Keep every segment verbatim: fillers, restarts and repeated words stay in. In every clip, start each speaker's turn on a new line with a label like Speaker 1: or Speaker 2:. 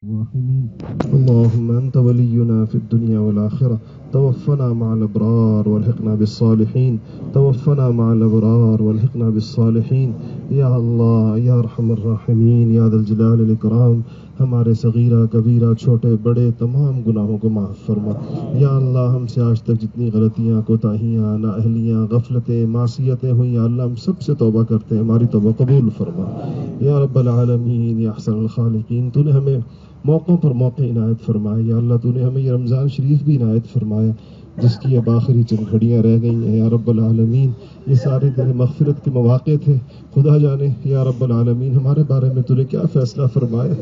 Speaker 1: الراحمين اللهم أنت ولينا في الدنيا والآخرة توفنا مع الأبرار والحقنا بالصالحين توفنا مع الأبرار والحقنا بالصالحين یا اللہ یا ارحم الراحمین یا ذا الجلال الإکرام ہمارے صغیرہ کبیرہ چھوٹے بڑے تمام گناہوں کو معاف فرما یا اللہ ہم سے آج تک جتنی غلطیاں کوتاہیاں نااہلیاں غفلتیں معصیتیں ہوئیں یا اللہ ہم سب سے توبہ کرتے ہیں ہماری توبہ قبول فرما یا رب العالمین یا احسن الخالقین تو نے ہمیں موقعوں پر موقع عنایت فرمایا یا اللہ تو نے ہمیں یہ رمضان شریف بھی عنایت فرمایا جس کی اب آخری چند گھڑیاں رہ گئی ہیں یا رب العالمین یہ سارے تیرے مغفرت کے مواقع تھے خدا جانے یا رب العالمین ہمارے بارے میں تو نے کیا فیصلہ فرمایا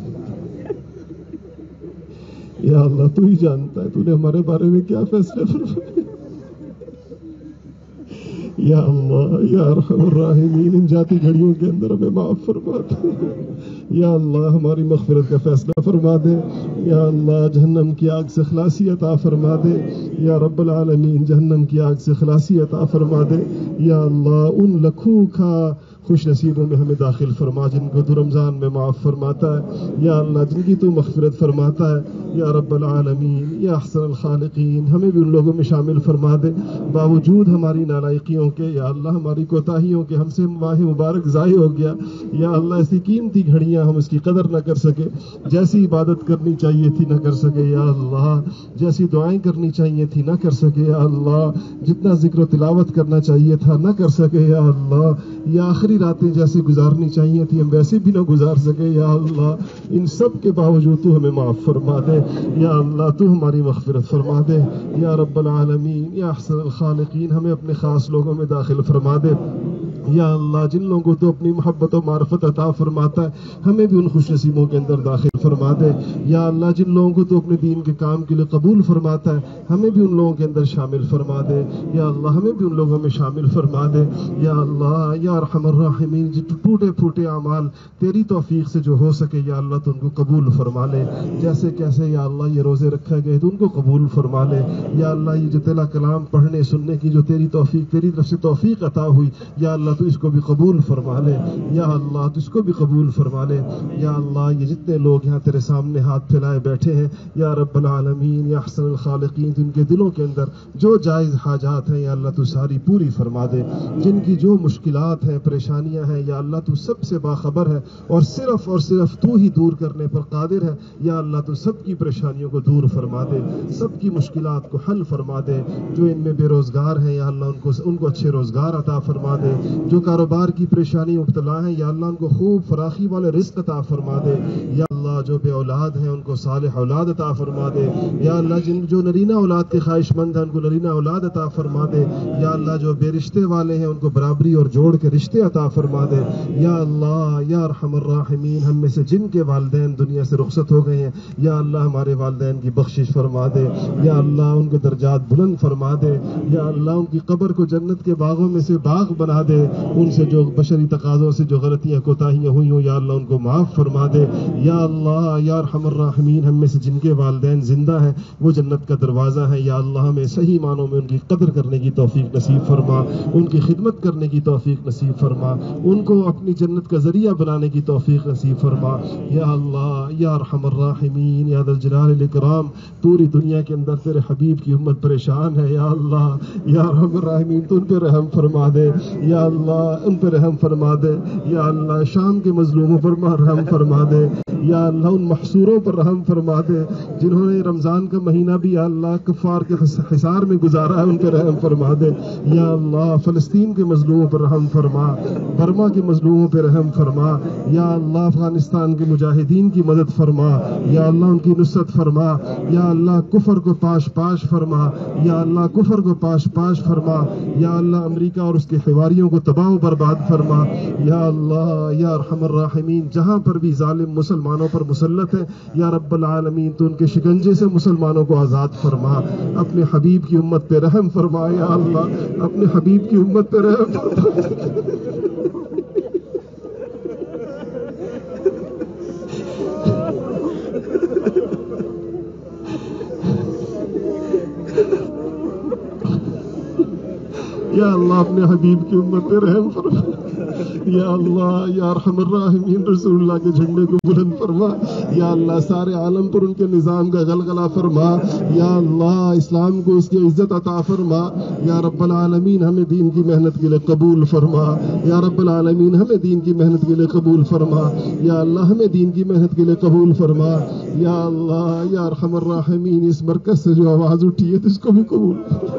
Speaker 1: یا اللہ تو ہی جانتا ہے تو نے ہمارے بارے میں کیا فیصلہ فرمایا یا اللہ یا ارحم الراحمین ان جاتی گھڑیوں کے اندر ہمیں معاف فرما دے یا اللہ ہماری مغفرت کا فیصلہ فرما دے یا اللہ جہنم کی آگ سے خلاصی عطا فرما دے یا رب العالمین جہنم کی آگ سے خلاصی عطا فرما دے یا اللہ ان لکھوں کا خوش نصیبوں میں ہمیں داخل فرما جن کو تو رمضان میں معاف فرماتا ہے یا اللہ جن کی تو مغفرت فرماتا ہے یا رب العالمین یا احسن الخالقین ہمیں بھی ان لوگوں میں شامل فرما دے باوجود ہماری نالائقیوں کے یا اللہ ہماری کوتاہیوں کے ہم سے ماہ مبارک ضائع ہو گیا یا اللہ ایسی قیمتی گھڑیاں ہم اس کی قدر نہ کر سکے جیسی عبادت کرنی چاہیے تھی نہ کر سکے یا اللہ جیسی دعائیں کرنی چاہیے تھی نہ کر سکے یا اللہ جتنا ذکر و تلاوت کرنا چاہیے تھا نہ کر سکے یا اللہ یا آخری راتیں جیسے گزارنی چاہیے تھی ہم ویسے بھی نہ گزار سکے یا اللہ ان سب کے باوجود تو ہمیں معاف فرما دے یا اللہ تو ہماری مغفرت فرما دے یا رب العالمین یا احسن الخالقین ہمیں اپنے خاص لوگوں میں داخل فرما دے یا اللہ جن لوگوں کو تو اپنی محبت و معرفت عطا فرماتا ہے ہمیں بھی ان خوش نصیبوں کے اندر داخل فرما دے یا اللہ جن لوگوں کو تو اپنے دین کے کام کے لیے قبول فرماتا ہے ہمیں بھی ان لوگوں کے اندر شامل فرما دے یا اللہ ہمیں بھی ان لوگوں میں شامل فرما دے یا اللہ یا ارحم الراحمین جو ٹوٹے پھوٹے اعمال تیری توفیق سے جو ہو سکے یا اللہ تو ان کو قبول فرما لے جیسے کیسے یا اللہ یہ روزے رکھے گئے تو ان کو قبول فرما لے یا اللہ یہ جو تیرا کلام پڑھنے سننے کی جو تیری توفیق تیری طرف سے توفیق عطا ہوئی یا اللہ تو اس کو بھی قبول فرما لے یا اللہ تو اس کو بھی قبول فرما لے یا اللہ یہ جتنے لوگ یہاں تیرے سامنے ہاتھ پھیلائے بیٹھے ہیں یا رب العالمین یا احسن الخالقین جن کے دلوں کے اندر جو جائز حاجات ہیں یا اللہ تو ساری پوری فرما دے جن کی جو مشکلات ہیں پریشانیاں ہیں یا اللہ تو سب سے باخبر ہے اور صرف اور صرف تو ہی دور کرنے پر قادر ہے یا اللہ تو سب کی پریشانیوں کو دور فرما دے سب کی مشکلات کو حل فرما دے جو ان میں بے روزگار ہیں یا اللہ ان کو ان کو اچھے روزگار عطا فرما دے جو کاروبار کی پریشانی مبتلا ہیں یا اللہ ان کو خوب فراخی والے رزق عطا فرما دے یا اللہ جو بے اولاد ہیں ان کو صالح اولاد عطا فرما دے یا اللہ جن جو نرینہ اولاد کے خواہش مند ہیں ان کو نرینہ اولاد عطا فرما دے یا اللہ جو بے رشتے والے ہیں ان کو برابری اور جوڑ کے رشتے عطا فرما دے یا اللہ یا ارحم الراحمین ہم میں سے جن کے والدین دنیا سے رخصت ہو گئے ہیں یا اللہ ہمارے والدین کی بخشش فرما دے یا اللہ ان کے درجات بلند فرما دے یا اللہ ان کی قبر کو جنت کے باغوں میں سے باغ بنا دے ان سے جو بشری تقاضوں سے جو غلطیاں کوتاہیاں ہوئی ہوں یا اللہ ان کو معاف فرما دے یا اللہ یا ارحم الراحمین ہم میں سے جن کے والدین زندہ ہیں وہ جنت کا دروازہ ہے یا اللہ ہمیں صحیح معنوں میں ان کی قدر کرنے کی توفیق نصیب فرما ان کی خدمت کرنے کی توفیق نصیب فرما ان کو اپنی جنت کا ذریعہ بنانے کی توفیق نصیب فرما یا اللہ یا ارحم الراحمین یا ذا الجلال الاکرام پوری دنیا کے اندر تیرے حبیب کی امت پریشان ہے یا اللہ یا ارحم الراحمین تو ان پہ رحم فرما دے یا اللہ ان پہ رحم فرما دے یا اللہ شام کے مظلوموں پر رحم فرما دے یا اللہ ان محصوروں پر رحم فرما دے جنہوں نے رمضان کا مہینہ بھی یا اللہ کفار کے حصار میں گزارا ہے ان پہ رحم فرما دے یا اللہ فلسطین کے مظلوموں پر رحم فرما برما کے مظلوموں پہ رحم فرما یا اللہ افغانستان کے مجاہدین کی مدد فرما یا اللہ ان کی نصرت فرما یا اللہ کفر کو پاش پاش فرما یا اللہ کفر کو پاش پاش فرما یا اللہ امریکہ اور اس کے حواریوں کو تباہ و برباد فرما یا اللہ یا ارحم الراحمین جہاں پر بھی ظالم مسلمانوں پر مسلط ہے یا رب العالمین تو ان کے شکنجے سے مسلمانوں کو آزاد فرما اپنے حبیب کی امت پہ رحم فرما یا اللہ اپنے حبیب کی امت پہ رحم فرما یا اللہ اپنے حبیب کی امت پہ رحم فرما یا اللہ یا ارحم الراحمین رسول اللہ کے جھنڈے کو بلند فرما. یا اللہ سارے عالم پر ان کے نظام کا غلغلہ فرما. یا اللہ اسلام کو اس کی عزت عطا فرما. یا رب العالمین ہمیں دین کی محنت کے لیے قبول فرما. یا رب العالمین ہمیں دین کی محنت کے لیے قبول فرما. یا اللہ ہمیں دین کی محنت کے لیے قبول فرما. یا اللہ یا ارحم الراحمین اس مرکز سے جو آواز اٹھی ہے تو اس کو بھی قبول.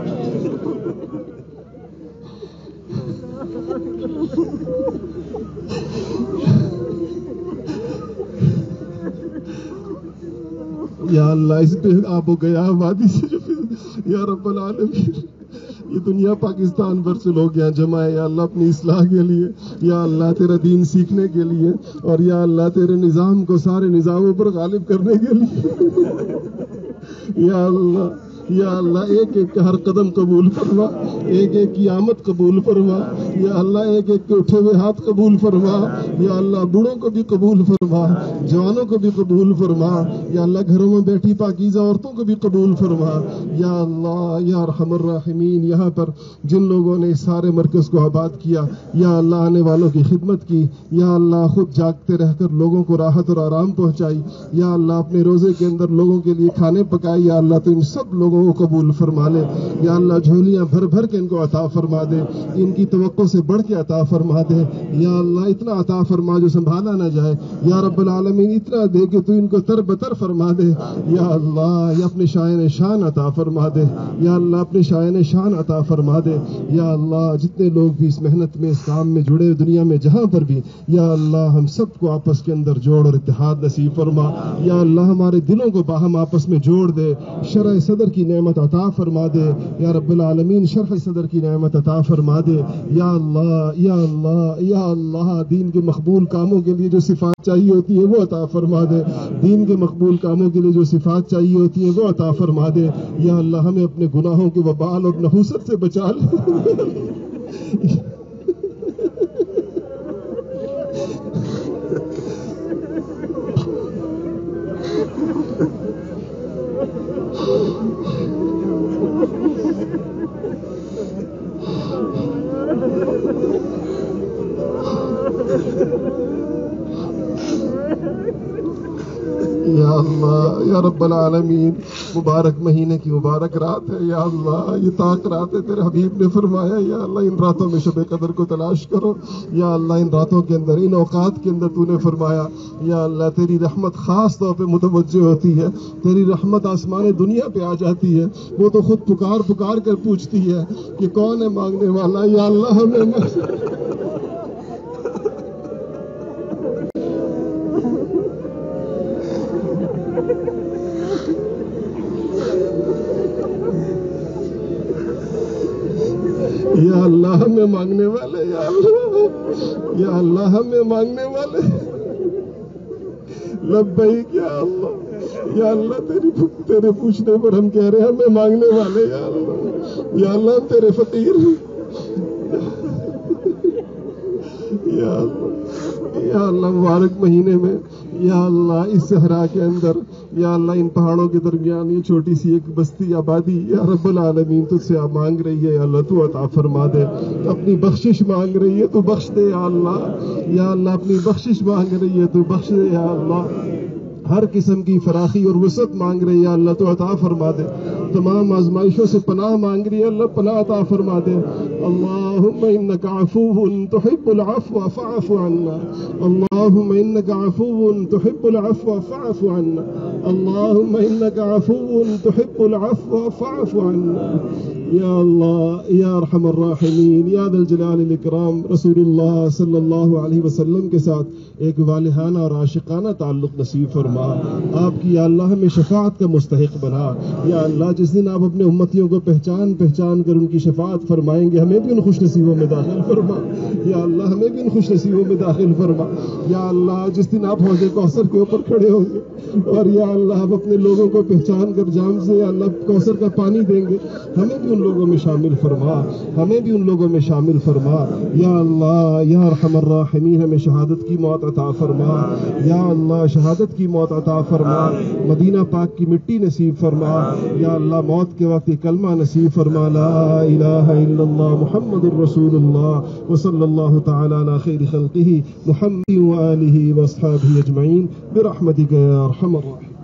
Speaker 1: یا اللہ اس پہ آب و گیا وادی سے جو یا رب العالمین یہ دنیا پاکستان بھر سے لوگ یہاں جمع ہے یا اللہ اپنی اصلاح کے لیے. یا اللہ تیرا دین سیکھنے کے لیے اور یا اللہ تیرے نظام کو سارے نظاموں پر غالب کرنے کے لیے. یا اللہ یا اللہ ایک ایک کا ہر قدم قبول فرما. ایک ایک کی آمد قبول فرما. یا اللہ ایک ایک کے اٹھے ہوئے ہاتھ قبول فرما. یا اللہ بوڑھوں کو بھی قبول فرما. جوانوں کو بھی قبول فرما. یا اللہ گھروں میں بیٹھی پاکیزہ عورتوں کو بھی قبول فرما. یا اللہ یا ارحم الراحمین یہاں پر جن لوگوں نے اس سارے مرکز کو آباد کیا یا اللہ آنے والوں کی خدمت کی. یا اللہ خود جاگتے رہ کر لوگوں کو راحت اور آرام پہنچائی. یا اللہ اپنے روزے کے اندر لوگوں کے لیے کھانے پکائے. یا اللہ تو ان سب لوگوں کو قبول فرما لے. یا اللہ جھولیاں بھر بھر کے ان کو عطا فرما دے. ان کی توقع سے بڑھ کے عطا فرما دے. یا اللہ اتنا عطا فرما جو سنبھالا نہ جائے. یا رب العالمین اتنا دے کہ تو ان کو تر بتر فرما دے. یا اللہ یا اپنے شائن شان عطا فرما دے. یا اللہ اپنے شائن شان عطا فرما دے. یا اللہ جتنے لوگ بھی اس محنت میں اس کام میں جڑے دنیا میں جہاں پر بھی یا اللہ ہم سب کو آپس کے اندر جوڑ اور اتحاد نصیب فرما. یا اللہ ہمارے دلوں کو باہم آپس میں جوڑ دے. شرح صدر کی نعمت عطا فرما دے. یا رب العالمین شرح صدر کی نعمت عطا فرما دے. یا اللہ یا اللہ یا اللہ دین کے مقبول کاموں کے لیے جو صفات چاہیے ہوتی ہے وہ عطا فرما دے. دین کے مقبول کاموں کے لیے جو صفات چاہیے ہوتی ہیں وہ عطا فرما دے. یا اللہ ہمیں اپنے گناہوں کے وبال اور نحوست سے بچا لے. یا اللہ یا رب العالمین مبارک مہینے کی مبارک رات ہے. یا اللہ یہ طاق رات ہے تیرے حبیب نے فرمایا. یا اللہ ان راتوں میں شب قدر کو تلاش کرو. یا اللہ ان راتوں کے اندر ان اوقات کے اندر تو نے فرمایا یا اللہ تیری رحمت خاص طور پہ متوجہ ہوتی ہے. تیری رحمت آسمان دنیا پہ آ جاتی ہے. وہ تو خود پکار پکار کر پوچھتی ہے کہ کون ہے مانگنے والا. یا اللہ ہمیں یا اللہ ہمیں مانگنے والے. یا اللہ یا اللہ ہمیں مانگنے والے. لبیک یا اللہ. یا اللہ تیری تیرے پوچھنے پر ہم کہہ رہے ہیں ہمیں مانگنے والے. یا اللہ یا اللہ ہم تیرے فقیر. یا اللہ یا اللہ مبارک مہینے میں یا اللہ اس صحرا کے اندر یا اللہ ان پہاڑوں کے درمیان یہ چھوٹی سی ایک بستی آبادی یا رب العالمین تجھ سے آپ مانگ رہی ہے. یا اللہ تو عطا فرما دے. اپنی بخشش مانگ رہی ہے تو بخش دے. یا اللہ یا اللہ اپنی بخشش مانگ رہی ہے تو بخش دے. یا اللہ ہر قسم کی فراخی اور وسعت مانگ رہی ہے. یا اللہ تو عطا فرما دے. تمام آزمائشوں سے پناہ مانگ رہی ہے. اللہ پناہ عطا فرما دے. اللہم انک عفو تحب العفو فاعف عنا. اللہم انک عفو تحب العفو فاعف عنا. اللہم انک عفو تحب العفو فاعف عنا. یا اللہ یا ارحم الراحمین یا ذا الجلال والاکرام رسول اللہ صلی اللہ علیہ وسلم کے ساتھ ایک والہانہ اور عاشقانہ تعلق نصیب فرما. آپ کی یا اللہ ہمیں شفاعت کا مستحق بنا. یا اللہ جس دن آپ اپنے امتیوں کو پہچان پہچان کر ان کی شفاعت فرمائیں گے ہمیں بھی ان خوش نصیبوں میں داخل فرما. یا اللہ ہمیں بھی ان خوش نصیبوں میں داخل فرما. یا اللہ جس دن آپ حوض کوثر کے اوپر کھڑے ہوں گے اور یا اللہ آپ اپنے لوگوں کو پہچان کر جام سے یا اللہ کوثر کا پانی دیں گے ہمیں بھی ان لوگوں میں شامل فرما، ہمیں بھی ان لوگوں میں شامل فرما یا اللہ یا ارحم الراحمین، ہمیں شہادت کی موت عطا فرما یا اللہ، شہادت کی موت عطا فرما، مدینہ پاک کی مٹی نصیب فرما یا اللہ، موت کے وقت کلمہ نصیب فرما، لا الہ الا اللہ محمد الرسول اللہ وصلی اللہ تعالی علی خیر خلقہ محمد وآلہ واصحابہ اجمعین برحمتک یا ارحم الراحمین۔